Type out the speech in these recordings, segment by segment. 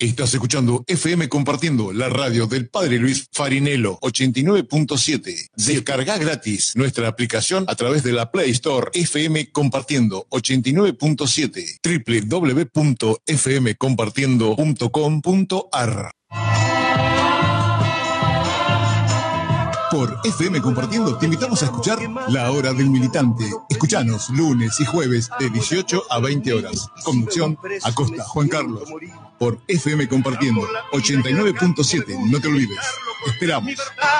Estás escuchando FM Compartiendo, la radio del Padre Luis Farinello, 89.7. Descarga gratis nuestra aplicación a través de la Play Store. FM Compartiendo, 89.7. www.fmcompartiendo.com.ar. Por FM Compartiendo te invitamos a escuchar La Hora del Militante. Escuchanos lunes y jueves de 18 a 20 horas. Conducción Acosta Juan Carlos. Por FM Compartiendo 89.7. No te olvides. Te esperamos.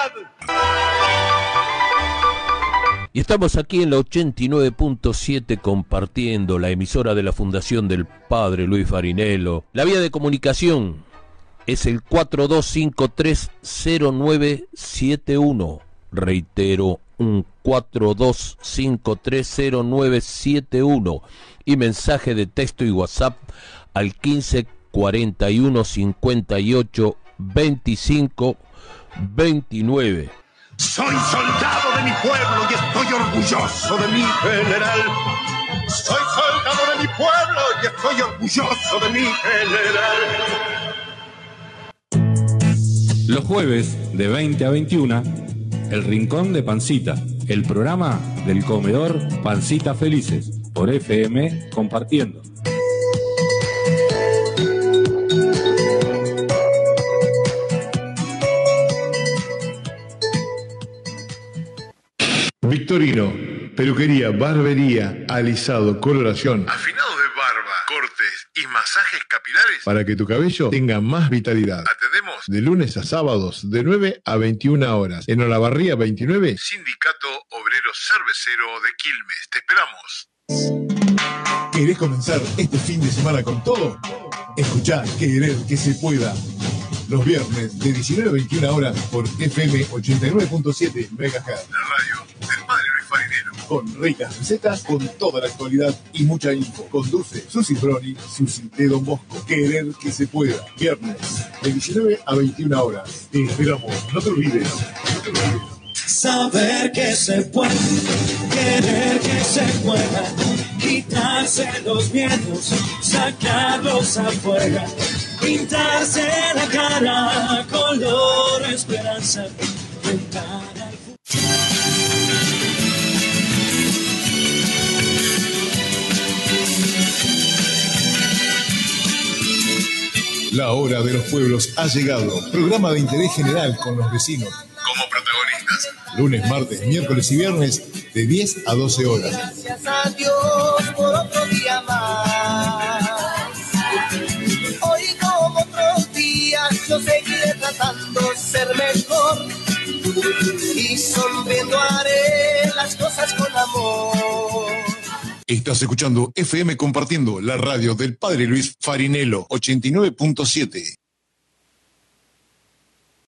Y estamos aquí en la 89.7 compartiendo, la emisora de la Fundación del Padre Luis Farinello. La vía de comunicación es el 42530971. Reitero, un 42530971. Y mensaje de texto y WhatsApp al 1541582529. Soy soldado de mi pueblo y estoy orgulloso de mi general. Soy soldado de mi pueblo y estoy orgulloso de mi general. Los jueves de 20 a 21, El Rincón de Pancita, el programa del comedor Pancita Felices, por FM Compartiendo. Victorino, peluquería, barbería, alisado, coloración, afinado de barba, cortes y masajes capilares para que tu cabello tenga más vitalidad. Atendemos De lunes a sábados, de 9 a 21 horas. En Olavarría 29, Sindicato Obrero Cervecero de Quilmes. Te esperamos. ¿Querés comenzar este fin de semana con todo? Escuchá Querer que se pueda. Los viernes de 19 a 21 horas por FM 89.7 MHz. La radio del Padre Luis Farinello. Con ricas recetas, con toda la actualidad y mucha info. Conduce Susi Broni, Susi de Don Bosco. Querer que se pueda. Viernes de 19 a 21 horas. Te esperamos. No te olvides. No te olvides. Saber que se puede, querer que se pueda, quitarse los miedos, sacarlos afuera, pintarse la cara, color esperanza, ventana al futuro. La hora de los pueblos ha llegado. Programa de interés general con los vecinos. Como protagonistas. Lunes, martes, miércoles y viernes de 10 a 12 horas. Gracias a Dios por otro día más. Hoy como otros días yo seguiré tratando de ser mejor. Y sonriendo haré las cosas con amor. Estás escuchando FM Compartiendo, la radio del Padre Luis Farinello, 89.7.